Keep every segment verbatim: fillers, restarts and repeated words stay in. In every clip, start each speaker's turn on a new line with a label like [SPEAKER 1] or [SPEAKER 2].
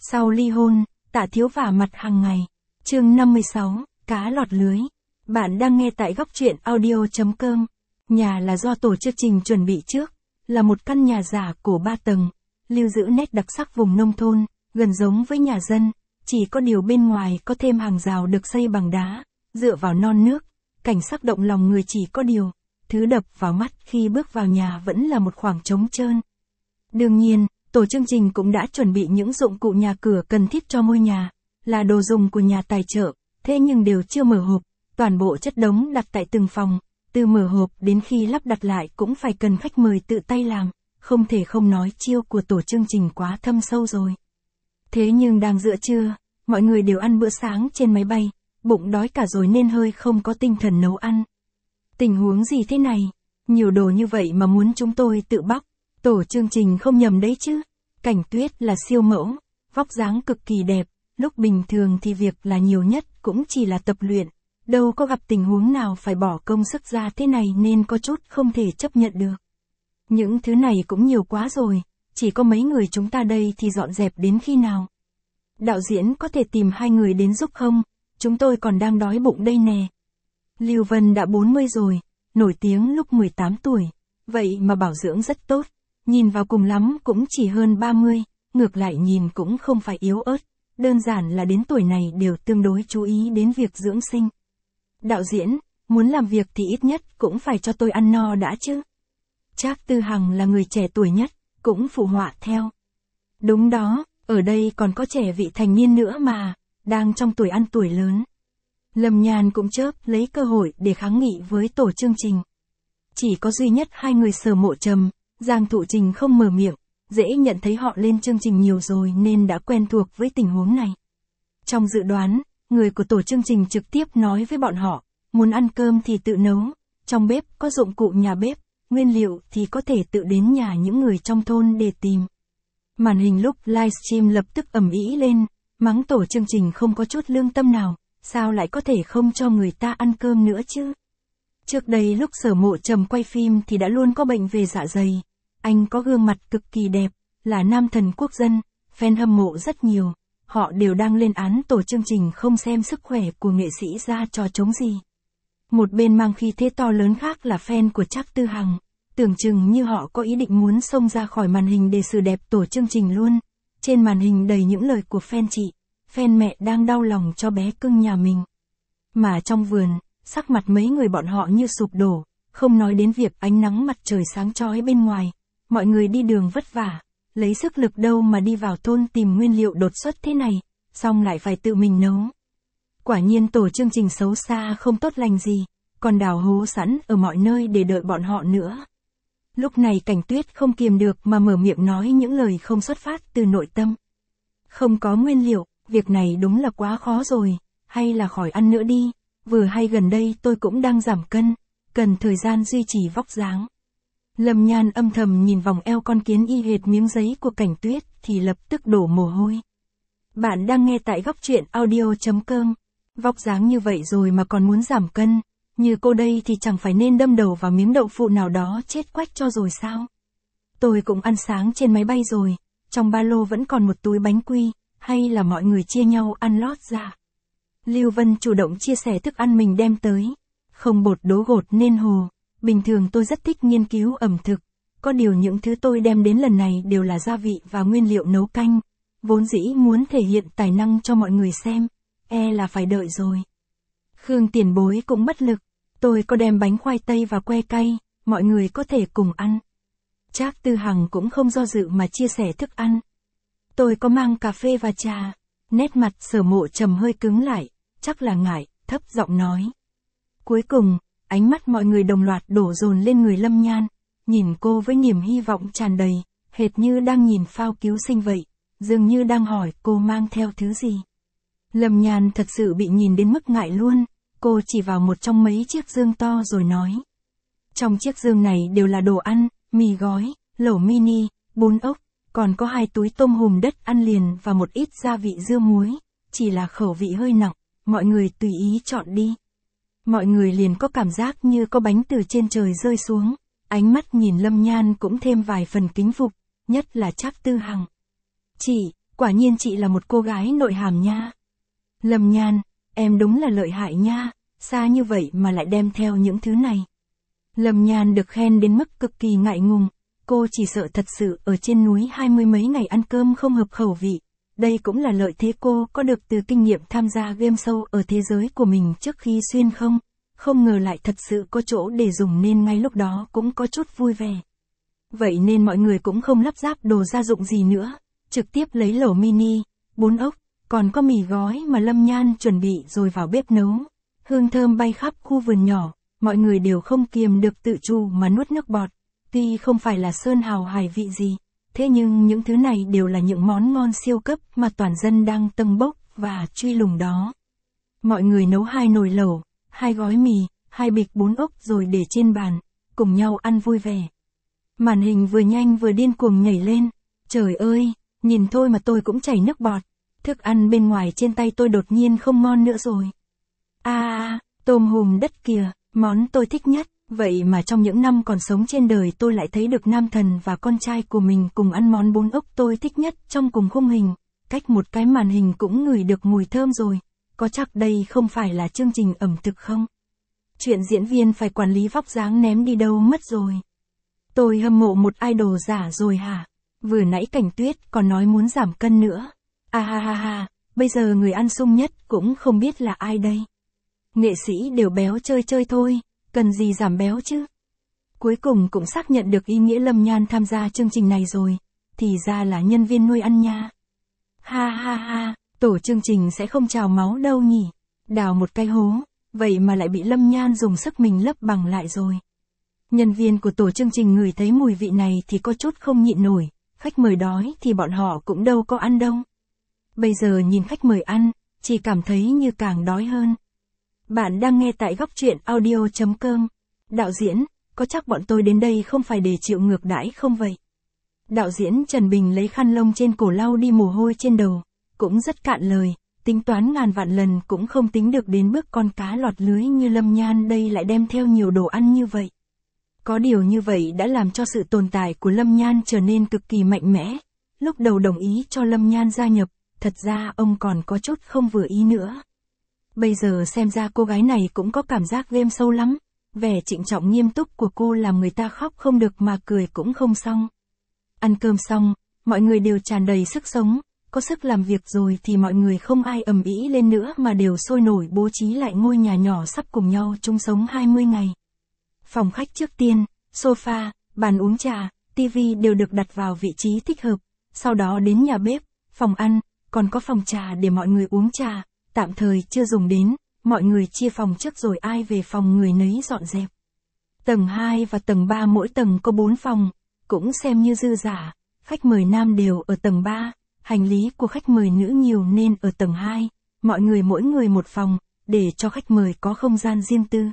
[SPEAKER 1] Sau ly hôn, Tạ Thiếu vả mặt hàng ngày. Chương năm mươi sáu, cá lọt lưới. Bạn đang nghe tại góc truyện audio chấm com. Nhà là do tổ chương trình chuẩn bị trước, là một căn nhà giả cổ ba tầng, lưu giữ nét đặc sắc vùng nông thôn, gần giống với nhà dân, chỉ có điều bên ngoài có thêm hàng rào được xây bằng đá, dựa vào non nước, cảnh sắc động lòng người chỉ có điều, thứ đập vào mắt khi bước vào nhà vẫn là một khoảng trống trơn. Đương nhiên, tổ chương trình cũng đã chuẩn bị những dụng cụ nhà cửa cần thiết cho ngôi nhà, là đồ dùng của nhà tài trợ, thế nhưng đều chưa mở hộp, toàn bộ chất đống đặt tại từng phòng, từ mở hộp đến khi lắp đặt lại cũng phải cần khách mời tự tay làm, không thể không nói chiêu của tổ chương trình quá thâm sâu rồi. Thế nhưng đang giữa trưa, mọi người đều ăn bữa sáng trên máy bay, bụng đói cả rồi nên hơi không có tinh thần nấu ăn. Tình huống gì thế này? Nhiều đồ như vậy mà muốn chúng tôi tự bóc. Tổ chương trình không nhầm đấy chứ. Cảnh Tuyết là siêu mẫu, vóc dáng cực kỳ đẹp, lúc bình thường thì việc là nhiều nhất cũng chỉ là tập luyện, đâu có gặp tình huống nào phải bỏ công sức ra thế này nên có chút không thể chấp nhận được. Những thứ này cũng nhiều quá rồi, chỉ có mấy người chúng ta đây thì dọn dẹp đến khi nào? Đạo diễn có thể tìm hai người đến giúp không? Chúng tôi còn đang đói bụng đây nè. Lưu Vân đã bốn mươi rồi, nổi tiếng lúc mười tám tuổi, vậy mà bảo dưỡng rất tốt, nhìn vào cùng lắm cũng chỉ hơn ba mươi, ngược lại nhìn cũng không phải yếu ớt, đơn giản là đến tuổi này đều tương đối chú ý đến việc dưỡng sinh. Đạo diễn, muốn làm việc thì ít nhất cũng phải cho tôi ăn no đã chứ. Trác Tư Hằng là người trẻ tuổi nhất, cũng phụ họa theo. Đúng đó, ở đây còn có trẻ vị thành niên nữa mà, đang trong tuổi ăn tuổi lớn. Lâm Nhan cũng chớp lấy cơ hội để kháng nghị với tổ chương trình. Chỉ có duy nhất hai người Sở Mộ Trầm, Giang Thụ Trình không mở miệng, dễ nhận thấy họ lên chương trình nhiều rồi nên đã quen thuộc với tình huống này. Trong dự đoán, người của tổ chương trình trực tiếp nói với bọn họ, muốn ăn cơm thì tự nấu, trong bếp có dụng cụ nhà bếp, nguyên liệu thì có thể tự đến nhà những người trong thôn để tìm. Màn hình lúc livestream lập tức ầm ĩ lên, mắng tổ chương trình không có chút lương tâm nào, sao lại có thể không cho người ta ăn cơm nữa chứ? Trước đây lúc Sở Mộ Trầm quay phim thì đã luôn có bệnh về dạ dày. Anh có gương mặt cực kỳ đẹp, là nam thần quốc dân, fan hâm mộ rất nhiều. Họ đều đang lên án tổ chương trình không xem sức khỏe của nghệ sĩ ra trò trống gì. Một bên mang khí thế to lớn khác là fan của Trác Tư Hằng, tưởng chừng như họ có ý định muốn xông ra khỏi màn hình để xử đẹp tổ chương trình luôn. Trên màn hình đầy những lời của fan chị, fan mẹ đang đau lòng cho bé cưng nhà mình. Mà trong vườn, sắc mặt mấy người bọn họ như sụp đổ, không nói đến việc ánh nắng mặt trời sáng chói bên ngoài. Mọi người đi đường vất vả, lấy sức lực đâu mà đi vào thôn tìm nguyên liệu đột xuất thế này, xong lại phải tự mình nấu. Quả nhiên tổ chương trình xấu xa không tốt lành gì, còn đào hố sẵn ở mọi nơi để đợi bọn họ nữa. Lúc này Cảnh Tuyết không kiềm được mà mở miệng nói những lời không xuất phát từ nội tâm. Không có nguyên liệu, việc này đúng là quá khó rồi, hay là khỏi ăn nữa đi, vừa hay gần đây tôi cũng đang giảm cân, cần thời gian duy trì vóc dáng. Lâm Nhan âm thầm nhìn vòng eo con kiến y hệt miếng giấy của Cảnh Tuyết thì lập tức đổ mồ hôi. Bạn đang nghe tại góc truyện audio chấm com. Vóc dáng như vậy rồi mà còn muốn giảm cân, như cô đây thì chẳng phải nên đâm đầu vào miếng đậu phụ nào đó chết quách cho rồi sao? Tôi cũng ăn sáng trên máy bay rồi, trong ba lô vẫn còn một túi bánh quy, hay là mọi người chia nhau ăn lót ra. Lưu Vân chủ động chia sẻ thức ăn mình đem tới, không bột đố gột nên hồ. Bình thường tôi rất thích nghiên cứu ẩm thực, có điều những thứ tôi đem đến lần này đều là gia vị và nguyên liệu nấu canh, vốn dĩ muốn thể hiện tài năng cho mọi người xem, e là phải đợi rồi. Khương Tiền Bối cũng bất lực, tôi có đem bánh khoai tây và que cay, mọi người có thể cùng ăn. Trác Tư Hằng cũng không do dự mà chia sẻ thức ăn. Tôi có mang cà phê và trà, nét mặt Sở Mộ Trầm hơi cứng lại, chắc là ngại, thấp giọng nói. Cuối cùng, ánh mắt mọi người đồng loạt đổ dồn lên người Lâm Nhan, nhìn cô với niềm hy vọng tràn đầy, hệt như đang nhìn phao cứu sinh vậy, dường như đang hỏi cô mang theo thứ gì. Lâm Nhan thật sự bị nhìn đến mức ngại luôn, cô chỉ vào một trong mấy chiếc dương to rồi nói. Trong chiếc dương này đều là đồ ăn, mì gói, lẩu mini, bún ốc, còn có hai túi tôm hùm đất ăn liền và một ít gia vị dưa muối, chỉ là khẩu vị hơi nặng, mọi người tùy ý chọn đi. Mọi người liền có cảm giác như có bánh từ trên trời rơi xuống, ánh mắt nhìn Lâm Nhan cũng thêm vài phần kính phục, nhất là Trác Tư Hằng. Chị, quả nhiên chị là một cô gái nội hàm nha. Lâm Nhan, em đúng là lợi hại nha, xa như vậy mà lại đem theo những thứ này. Lâm Nhan được khen đến mức cực kỳ ngại ngùng, cô chỉ sợ thật sự ở trên núi hai mươi mấy ngày ăn cơm không hợp khẩu vị. Đây cũng là lợi thế cô có được từ kinh nghiệm tham gia game show ở thế giới của mình trước khi xuyên không. Không ngờ lại thật sự có chỗ để dùng nên ngay lúc đó cũng có chút vui vẻ. Vậy nên mọi người cũng không lắp ráp đồ gia dụng gì nữa, trực tiếp lấy lẩu mini, bún ốc, còn có mì gói mà Lâm Nhan chuẩn bị rồi vào bếp nấu. Hương thơm bay khắp khu vườn nhỏ, mọi người đều không kiềm được tự chủ mà nuốt nước bọt. Tuy không phải là sơn hào hải vị gì, thế nhưng những thứ này đều là những món ngon siêu cấp mà toàn dân đang tâng bốc và truy lùng đó. Mọi người nấu hai nồi lẩu, hai gói mì, hai bịch bún ốc rồi để trên bàn, cùng nhau ăn vui vẻ. Màn hình vừa nhanh vừa điên cuồng nhảy lên. Trời ơi, nhìn thôi mà tôi cũng chảy nước bọt. Thức ăn bên ngoài trên tay tôi đột nhiên không ngon nữa rồi. À, à, tôm hùm đất kìa, món tôi thích nhất. Vậy mà trong những năm còn sống trên đời tôi lại thấy được nam thần và con trai của mình cùng ăn món bún ốc tôi thích nhất trong cùng khung hình. Cách một cái màn hình cũng ngửi được mùi thơm rồi. Có chắc đây không phải là chương trình ẩm thực không? Chuyện diễn viên phải quản lý vóc dáng ném đi đâu mất rồi. Tôi hâm mộ một idol giả rồi hả? Vừa nãy Cảnh Tuyết còn nói muốn giảm cân nữa. À ha ha ha, bây giờ người ăn sung nhất cũng không biết là ai đây. Nghệ sĩ đều béo chơi chơi thôi, cần gì giảm béo chứ? Cuối cùng cũng xác nhận được ý nghĩa Lâm Nhan tham gia chương trình này rồi, thì ra là nhân viên nuôi ăn nha. Ha ha ha, tổ chương trình sẽ không trào máu đâu nhỉ? Đào một cái hố, vậy mà lại bị Lâm Nhan dùng sức mình lấp bằng lại rồi. Nhân viên của tổ chương trình ngửi thấy mùi vị này thì có chút không nhịn nổi, khách mời đói thì bọn họ cũng đâu có ăn đâu. Bây giờ nhìn khách mời ăn, chỉ cảm thấy như càng đói hơn. Bạn đang nghe tại góc truyện audio chấm com. Đạo diễn, có chắc bọn tôi đến đây không phải để chịu ngược đãi không vậy? Đạo diễn Trần Bình lấy khăn lông trên cổ lau đi mồ hôi trên đầu, cũng rất cạn lời, tính toán ngàn vạn lần cũng không tính được đến bước con cá lọt lưới như Lâm Nhan đây lại đem theo nhiều đồ ăn như vậy. Có điều như vậy đã làm cho sự tồn tại của Lâm Nhan trở nên cực kỳ mạnh mẽ. Lúc đầu đồng ý cho Lâm Nhan gia nhập, thật ra ông còn có chút không vừa ý nữa. Bây giờ xem ra cô gái này cũng có cảm giác game sâu lắm. Vẻ trịnh trọng nghiêm túc của cô làm người ta khóc không được mà cười cũng không xong. Ăn cơm xong, mọi người đều tràn đầy sức sống, có sức làm việc rồi thì mọi người không ai ầm ĩ lên nữa mà đều sôi nổi bố trí lại ngôi nhà nhỏ sắp cùng nhau chung sống hai mươi ngày. Phòng khách trước tiên, sofa, bàn uống trà, tivi đều được đặt vào vị trí thích hợp, sau đó đến nhà bếp, phòng ăn, còn có phòng trà để mọi người uống trà, tạm thời chưa dùng đến, mọi người chia phòng trước rồi ai về phòng người nấy dọn dẹp. Tầng hai và tầng ba mỗi tầng có bốn phòng, cũng xem như dư giả, khách mời nam đều ở tầng ba, hành lý của khách mời nữ nhiều nên ở tầng hai, mọi người mỗi người một phòng, để cho khách mời có không gian riêng tư.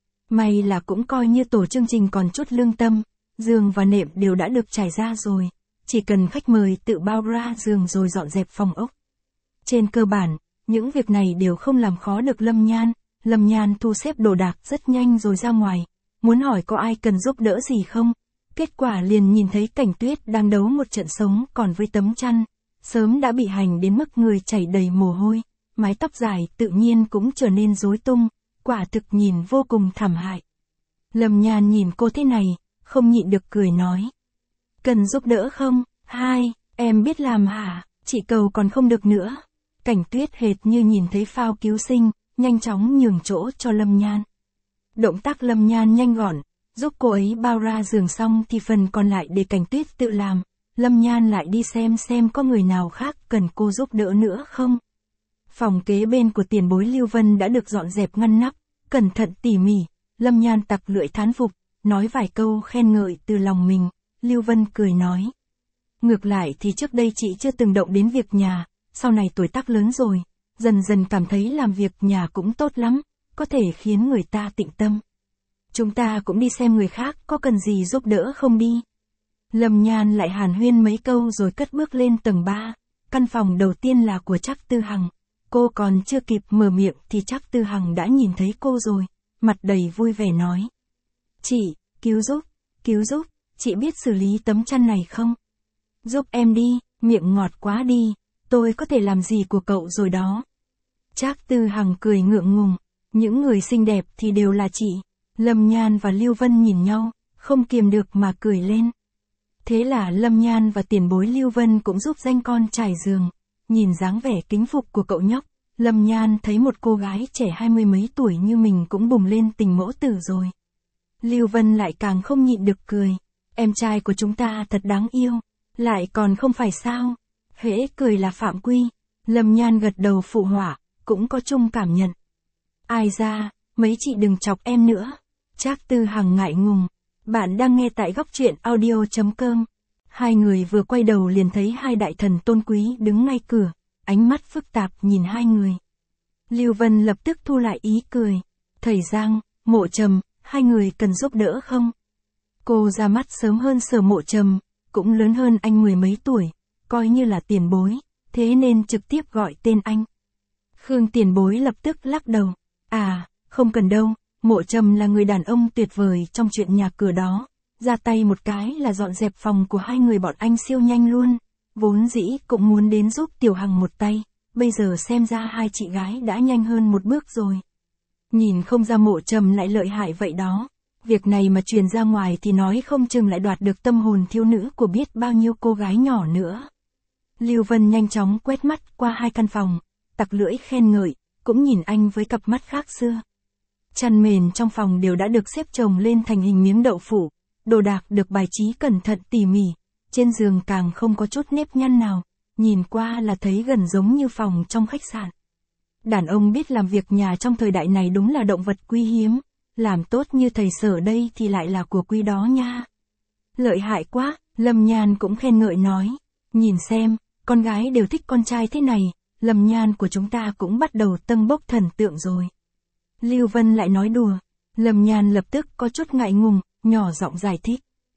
[SPEAKER 1] May là cũng coi như tổ chương trình còn chút lương tâm, giường và nệm đều đã được trải ra rồi, chỉ cần khách mời tự bao ra giường rồi dọn dẹp phòng ốc. Trên cơ bản, những việc này đều không làm khó được Lâm Nhan, Lâm Nhan thu xếp đồ đạc rất nhanh rồi ra ngoài, muốn hỏi có ai cần giúp đỡ gì không, kết quả liền nhìn thấy Cảnh Tuyết đang đấu một trận sống còn với tấm chăn, sớm đã bị hành đến mức người chảy đầy mồ hôi, mái tóc dài tự nhiên cũng trở nên rối tung. Quả thực nhìn vô cùng thảm hại. Lâm Nhan nhìn cô thế này, không nhịn được cười nói. Cần giúp đỡ không? Hai, em biết làm hả? Chị cầu còn không được nữa. Cảnh Tuyết hệt như nhìn thấy phao cứu sinh, nhanh chóng nhường chỗ cho Lâm Nhan. Động tác Lâm Nhan nhanh gọn, giúp cô ấy bao ra giường xong thì phần còn lại để Cảnh Tuyết tự làm. Lâm Nhan lại đi xem xem có người nào khác cần cô giúp đỡ nữa không. Phòng kế bên của tiền bối Lưu Vân đã được dọn dẹp ngăn nắp, cẩn thận tỉ mỉ, Lâm Nhan tặc lưỡi thán phục, nói vài câu khen ngợi từ lòng mình, Lưu Vân cười nói. Ngược lại thì trước đây chị chưa từng động đến việc nhà, sau này tuổi tác lớn rồi, dần dần cảm thấy làm việc nhà cũng tốt lắm, có thể khiến người ta tịnh tâm. Chúng ta cũng đi xem người khác có cần gì giúp đỡ không đi. Lâm Nhan lại hàn huyên mấy câu rồi cất bước lên tầng ba, căn phòng đầu tiên là của Trác Tư Hằng. Cô còn chưa kịp mở miệng thì Trác Tư Hằng đã nhìn thấy cô rồi, mặt đầy vui vẻ nói. Chị, cứu giúp, cứu giúp, chị biết xử lý tấm chăn này không? Giúp em đi, miệng ngọt quá đi, tôi có thể làm gì của cậu rồi đó. Trác Tư Hằng cười ngượng ngùng, những người xinh đẹp thì đều là chị. Lâm Nhan và Lưu Vân nhìn nhau, không kiềm được mà cười lên. Thế là Lâm Nhan và tiền bối Lưu Vân cũng giúp danh con trải giường. Nhìn dáng vẻ kính phục của cậu nhóc, Lâm Nhan thấy một cô gái trẻ hai mươi mấy tuổi như mình cũng bùng lên tình mẫu tử rồi. Lưu Vân lại càng không nhịn được cười. Em trai của chúng ta thật đáng yêu, lại còn không phải sao. Hễ cười là phạm quy. Lâm Nhan gật đầu phụ họa, cũng có chung cảm nhận. Ai ra, mấy chị đừng chọc em nữa. Trác Tư Hằng ngại ngùng. Bạn đang nghe tại góc truyện audio chấm com. Hai người vừa quay đầu liền thấy hai đại thần tôn quý đứng ngay cửa, ánh mắt phức tạp nhìn hai người. Lưu Vân lập tức thu lại ý cười. Thầy Giang, Mộ Trầm, hai người cần giúp đỡ không? Cô ra mắt sớm hơn Sở Mộ Trầm, cũng lớn hơn anh mười mấy tuổi, coi như là tiền bối, thế nên trực tiếp gọi tên anh. Khương tiền bối lập tức lắc đầu. À, không cần đâu, Mộ Trầm là người đàn ông tuyệt vời trong chuyện nhà cửa đó. Ra tay một cái là dọn dẹp phòng của hai người bọn anh siêu nhanh luôn. Vốn dĩ cũng muốn đến giúp Tiểu Hằng một tay, bây giờ xem ra hai chị gái đã nhanh hơn một bước rồi. Nhìn không ra Mộ Trầm lại lợi hại vậy đó. Việc này mà truyền ra ngoài thì nói không chừng lại đoạt được tâm hồn thiếu nữ của biết bao nhiêu cô gái nhỏ nữa. Lưu Vân nhanh chóng quét mắt qua hai căn phòng, tặc lưỡi khen ngợi, cũng nhìn anh với cặp mắt khác xưa. Chăn mền trong phòng đều đã được xếp chồng lên thành hình miếng đậu phụ, đồ đạc được bài trí cẩn thận tỉ mỉ, trên giường càng không có chút nếp nhăn nào, nhìn qua là thấy gần giống như phòng trong khách sạn. Đàn ông biết làm việc nhà trong thời đại này đúng là động vật quý hiếm, làm tốt như thầy Sở đây thì lại là của quý đó nha. Lợi hại quá, Lâm Nhan cũng khen ngợi nói, nhìn xem, con gái đều thích con trai thế này, Lâm Nhan của chúng ta cũng bắt đầu tâng bốc thần tượng rồi. Lưu Vân lại nói đùa, Lâm Nhan lập tức có chút ngại ngùng, nhỏ giọng giải thích.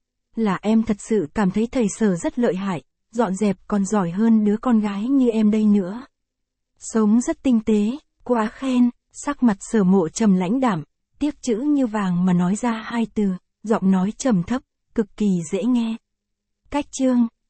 [SPEAKER 1] Là em thật sự cảm thấy thầy Sở rất lợi hại, dọn dẹp còn giỏi hơn đứa con gái như em đây nữa. Sống rất tinh tế, quá khen, sắc mặt Sở Mộ Trầm lãnh đạm, tiếc chữ như vàng mà nói ra hai từ, giọng nói trầm thấp, cực kỳ dễ nghe. Cách chương